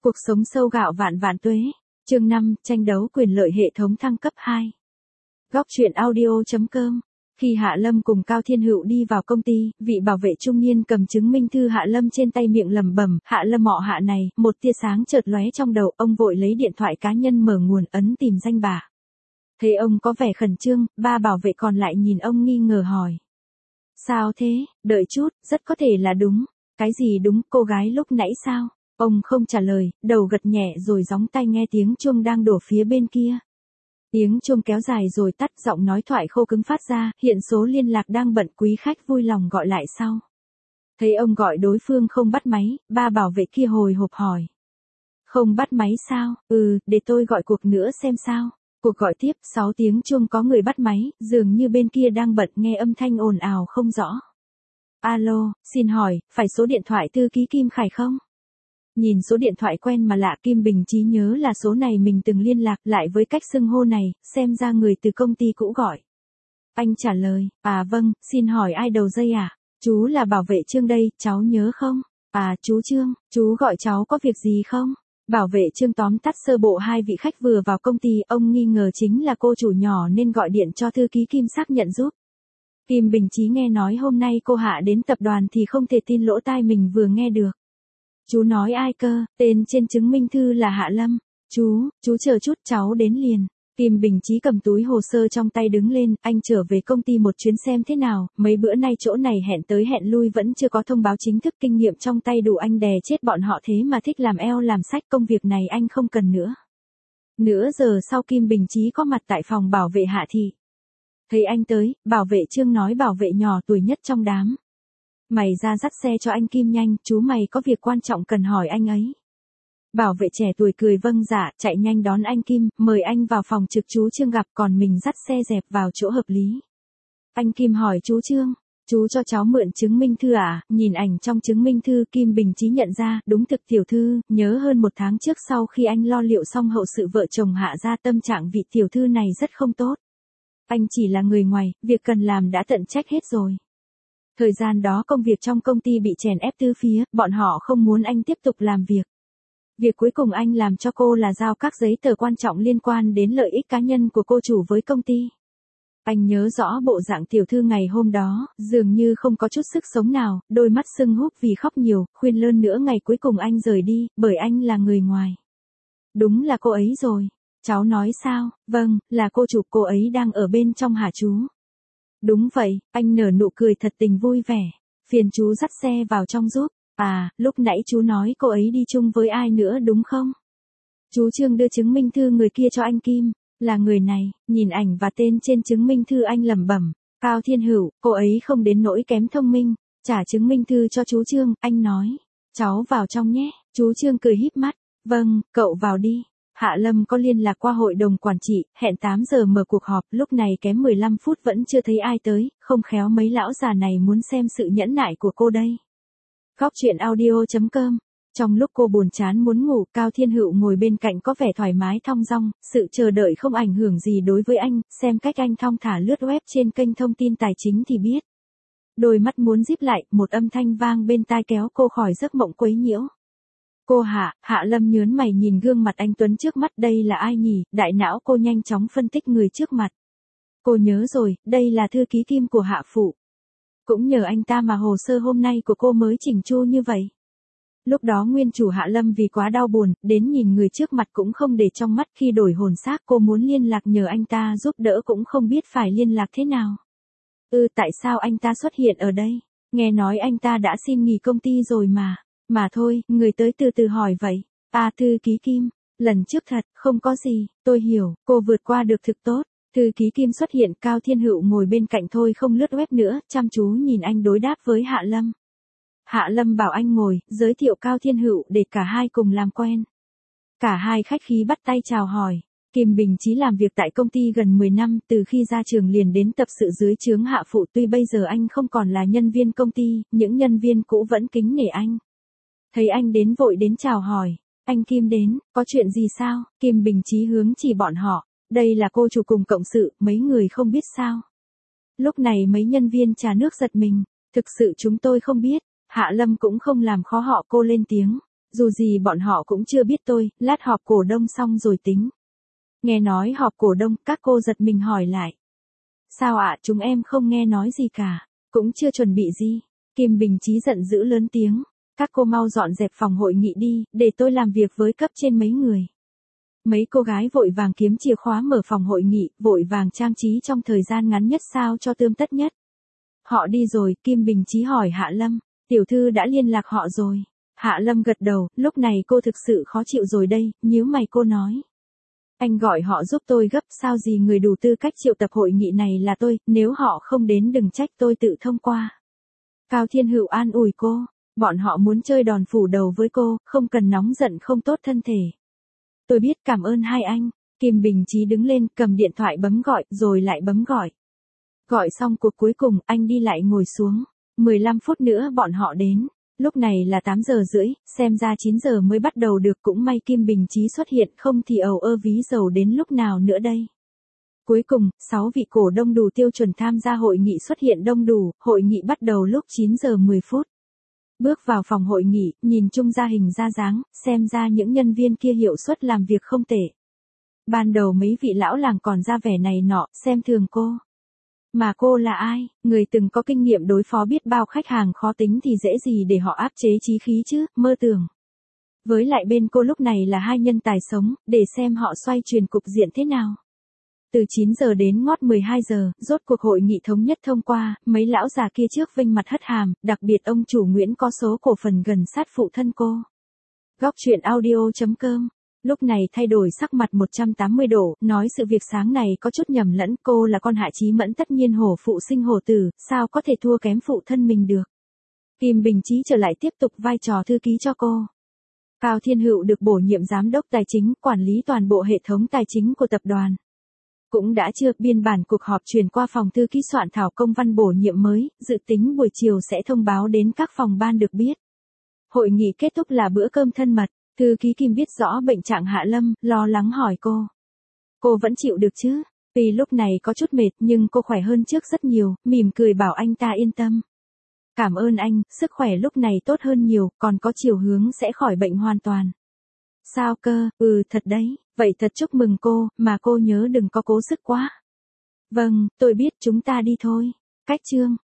Cuộc sống sâu gạo vạn vạn tuế. Chương 5, tranh đấu quyền lợi hệ thống thăng cấp 2. Góc truyện audio.com. Khi Hạ Lâm cùng Cao Thiên Hữu đi vào công ty, vị bảo vệ trung niên cầm chứng minh thư Hạ Lâm trên tay miệng lẩm bẩm, Hạ Lâm họ Hạ này, một tia sáng chợt lóe trong đầu, ông vội lấy điện thoại cá nhân mở nguồn ấn tìm danh bạ. Thấy ông có vẻ khẩn trương, ba bảo vệ còn lại nhìn ông nghi ngờ hỏi. Sao thế, đợi chút, rất có thể là đúng. Cái gì đúng, cô gái lúc nãy sao? Ông không trả lời, đầu gật nhẹ rồi gióng tai nghe tiếng chuông đang đổ phía bên kia. Tiếng chuông kéo dài rồi tắt, giọng nói thoại khô cứng phát ra, hiện số liên lạc đang bận, quý khách vui lòng gọi lại sau. Thấy ông gọi đối phương không bắt máy, ba bảo vệ kia hồi hộp hỏi. Không bắt máy sao? Để tôi gọi cuộc nữa xem sao. Cuộc gọi tiếp, 6 tiếng chuông có người bắt máy, dường như bên kia đang bận, nghe âm thanh ồn ào không rõ. Alo, xin hỏi, phải số điện thoại thư ký Kim Khải không? Nhìn số điện thoại quen mà lạ, Kim Bình trí nhớ là số này mình từng liên lạc, lại với cách xưng hô này, xem ra người từ công ty cũ gọi. Anh trả lời, vâng, xin hỏi ai đầu dây à? Chú là bảo vệ Trương đây, cháu nhớ không? Chú Trương, chú gọi cháu có việc gì không? Bảo vệ Trương tóm tắt sơ bộ hai vị khách vừa vào công ty, ông nghi ngờ chính là cô chủ nhỏ nên gọi điện cho thư ký Kim xác nhận giúp. Kim Bình trí nghe nói hôm nay cô Hạ đến tập đoàn thì không thể tin lỗ tai mình vừa nghe được. Chú nói ai cơ, tên trên chứng minh thư là Hạ Lâm. Chú chờ chút, cháu đến liền. Kim Bình trí cầm túi hồ sơ trong tay đứng lên, anh trở về công ty một chuyến xem thế nào, mấy bữa nay chỗ này hẹn tới hẹn lui vẫn chưa có thông báo chính thức, kinh nghiệm trong tay đủ anh đè chết bọn họ, thế mà thích làm eo làm sách, công việc này anh không cần nữa. Nửa giờ sau Kim Bình trí có mặt tại phòng bảo vệ Hạ Thị. Thấy anh tới, bảo vệ Trương nói bảo vệ nhỏ tuổi nhất trong đám. Mày ra dắt xe cho anh Kim nhanh, chú mày có việc quan trọng cần hỏi anh ấy. Bảo vệ trẻ tuổi cười vâng dạ, chạy nhanh đón anh Kim, mời anh vào phòng trực chú Trương gặp, còn mình dắt xe dẹp vào chỗ hợp lý. Anh Kim hỏi chú Trương, chú cho cháu mượn chứng minh thư à? Nhìn ảnh trong chứng minh thư, Kim Bình trí nhận ra, đúng thực tiểu thư, nhớ hơn 1 tháng trước sau khi anh lo liệu xong hậu sự vợ chồng Hạ gia, tâm trạng vị tiểu thư này rất không tốt. Anh chỉ là người ngoài, việc cần làm đã tận trách hết rồi. Thời gian đó công việc trong công ty bị chèn ép từ phía, bọn họ không muốn anh tiếp tục làm việc. Việc cuối cùng anh làm cho cô là giao các giấy tờ quan trọng liên quan đến lợi ích cá nhân của cô chủ với công ty. Anh nhớ rõ bộ dạng tiểu thư ngày hôm đó, dường như không có chút sức sống nào, đôi mắt sưng húp vì khóc nhiều, khuyên lơn nữa ngày cuối cùng anh rời đi, bởi anh là người ngoài. Đúng là cô ấy rồi. Cháu nói sao? Vâng, là cô chủ, cô ấy đang ở bên trong hả chú? Đúng vậy, anh nở nụ cười thật tình vui vẻ. Phiền chú dắt xe vào trong giúp. Lúc nãy chú nói cô ấy đi chung với ai nữa đúng không? Chú Trương đưa chứng minh thư người kia cho anh Kim. Là người này, nhìn ảnh và tên trên chứng minh thư anh lẩm bẩm. Cao Thiên Hữu, cô ấy không đến nỗi kém thông minh. Trả chứng minh thư cho chú Trương, anh nói. Cháu vào trong nhé. Chú Trương cười híp mắt. Vâng, cậu vào đi. Hạ Lâm có liên lạc qua hội đồng quản trị, hẹn 8 giờ mở cuộc họp, lúc này kém 15 phút vẫn chưa thấy ai tới, không khéo mấy lão già này muốn xem sự nhẫn nại của cô đây. Góc truyện audio.com. Trong lúc cô buồn chán muốn ngủ, Cao Thiên Hữu ngồi bên cạnh có vẻ thoải mái thong dong, sự chờ đợi không ảnh hưởng gì đối với anh, xem cách anh thong thả lướt web trên kênh thông tin tài chính thì biết. Đôi mắt muốn díp lại, một âm thanh vang bên tai kéo cô khỏi giấc mộng quấy nhiễu. Cô Hạ Lâm nhớn mày nhìn gương mặt anh Tuấn trước mắt, đây là ai nhỉ? Đại não cô nhanh chóng phân tích người trước mặt. Cô nhớ rồi, đây là thư ký Kim của Hạ Phụ. Cũng nhờ anh ta mà hồ sơ hôm nay của cô mới chỉnh chu như vậy. Lúc đó nguyên chủ Hạ Lâm vì quá đau buồn, đến nhìn người trước mặt cũng không để trong mắt, khi đổi hồn xác cô muốn liên lạc nhờ anh ta giúp đỡ cũng không biết phải liên lạc thế nào. Tại sao anh ta xuất hiện ở đây? Nghe nói anh ta đã xin nghỉ công ty rồi mà. Mà thôi, người tới từ từ hỏi vậy. Thư ký Kim, lần trước thật, không có gì, tôi hiểu, cô vượt qua được thực tốt. Thư ký Kim xuất hiện, Cao Thiên Hữu ngồi bên cạnh thôi không lướt web nữa, chăm chú nhìn anh đối đáp với Hạ Lâm. Hạ Lâm bảo anh ngồi, giới thiệu Cao Thiên Hữu để cả hai cùng làm quen. Cả hai khách khí bắt tay chào hỏi. Kim Bình trí làm việc tại công ty gần 10 năm, từ khi ra trường liền đến tập sự dưới trướng Hạ Phụ, tuy bây giờ anh không còn là nhân viên công ty, những nhân viên cũ vẫn kính nể anh. Thấy anh đến vội đến chào hỏi. Anh Kim đến, có chuyện gì sao? Kim Bình trí hướng chỉ bọn họ. Đây là cô chủ cùng cộng sự, mấy người không biết sao? Lúc này mấy nhân viên trà nước giật mình. Thực sự chúng tôi không biết. Hạ Lâm cũng không làm khó họ, cô lên tiếng. Dù gì bọn họ cũng chưa biết tôi, lát họp cổ đông xong rồi tính. Nghe nói họp cổ đông, các cô giật mình hỏi lại. Sao ạ, chúng em không nghe nói gì cả, cũng chưa chuẩn bị gì. Kim Bình Chí giận dữ lớn tiếng. Các cô mau dọn dẹp phòng hội nghị đi, để tôi làm việc với cấp trên mấy người. Mấy cô gái vội vàng kiếm chìa khóa mở phòng hội nghị, vội vàng trang trí trong thời gian ngắn nhất sao cho tươm tất nhất. Họ đi rồi, Kim Bình Chí hỏi Hạ Lâm, tiểu thư đã liên lạc họ rồi. Hạ Lâm gật đầu, lúc này cô thực sự khó chịu rồi đây, nhíu mày cô nói. Anh gọi họ giúp tôi gấp, sao gì người đủ tư cách triệu tập hội nghị này là tôi, nếu họ không đến đừng trách tôi tự thông qua. Cao Thiên Hữu an ủi cô, bọn họ muốn chơi đòn phủ đầu với cô, không cần nóng giận không tốt thân thể. Tôi biết, cảm ơn hai anh. Kim Bình Chí đứng lên, cầm điện thoại bấm gọi, rồi lại bấm gọi. Gọi xong cuộc cuối cùng, anh đi lại ngồi xuống. 15 phút nữa bọn họ đến. Lúc này là 8 giờ rưỡi, xem ra 9 giờ mới bắt đầu được, cũng may Kim Bình Chí xuất hiện, không thì ầu ơ ví dầu đến lúc nào nữa đây. Cuối cùng, 6 vị cổ đông đủ tiêu chuẩn tham gia hội nghị xuất hiện đông đủ, hội nghị bắt đầu lúc 9 giờ 10 phút. Bước vào phòng hội nghị, nhìn chung ra hình ra dáng, xem ra những nhân viên kia hiệu suất làm việc không tệ. Ban đầu mấy vị lão làng còn ra vẻ này nọ, xem thường cô. Mà cô là ai? Người từng có kinh nghiệm đối phó biết bao khách hàng khó tính thì dễ gì để họ áp chế chí khí chứ, mơ tưởng. Với lại bên cô lúc này là hai nhân tài sống, để xem họ xoay chuyển cục diện thế nào. Từ 9 giờ đến ngót 12 giờ, rốt cuộc hội nghị thống nhất thông qua, mấy lão già kia trước vênh mặt hất hàm, đặc biệt ông chủ Nguyễn có số cổ phần gần sát phụ thân cô. Góc truyện audio.com. Lúc này thay đổi sắc mặt 180 độ, nói sự việc sáng này có chút nhầm lẫn, cô là con Hạ Chí Mẫn tất nhiên hổ phụ sinh hổ tử, sao có thể thua kém phụ thân mình được. Kim Bình Chí trở lại tiếp tục vai trò thư ký cho cô. Cao Thiên Hữu được bổ nhiệm giám đốc tài chính, quản lý toàn bộ hệ thống tài chính của tập đoàn. Cũng đã chưa, biên bản cuộc họp chuyển qua phòng thư ký soạn thảo công văn bổ nhiệm mới, dự tính buổi chiều sẽ thông báo đến các phòng ban được biết. Hội nghị kết thúc là bữa cơm thân mật, thư ký Kim biết rõ bệnh trạng Hạ Lâm, lo lắng hỏi cô. Cô vẫn chịu được chứ? Vì lúc này có chút mệt nhưng cô khỏe hơn trước rất nhiều, mỉm cười bảo anh ta yên tâm. Cảm ơn anh, sức khỏe lúc này tốt hơn nhiều, còn có chiều hướng sẽ khỏi bệnh hoàn toàn. Sao cơ, thật đấy, vậy thật chúc mừng cô, mà cô nhớ đừng có cố sức quá. Vâng, tôi biết, chúng ta đi thôi. Cách chương.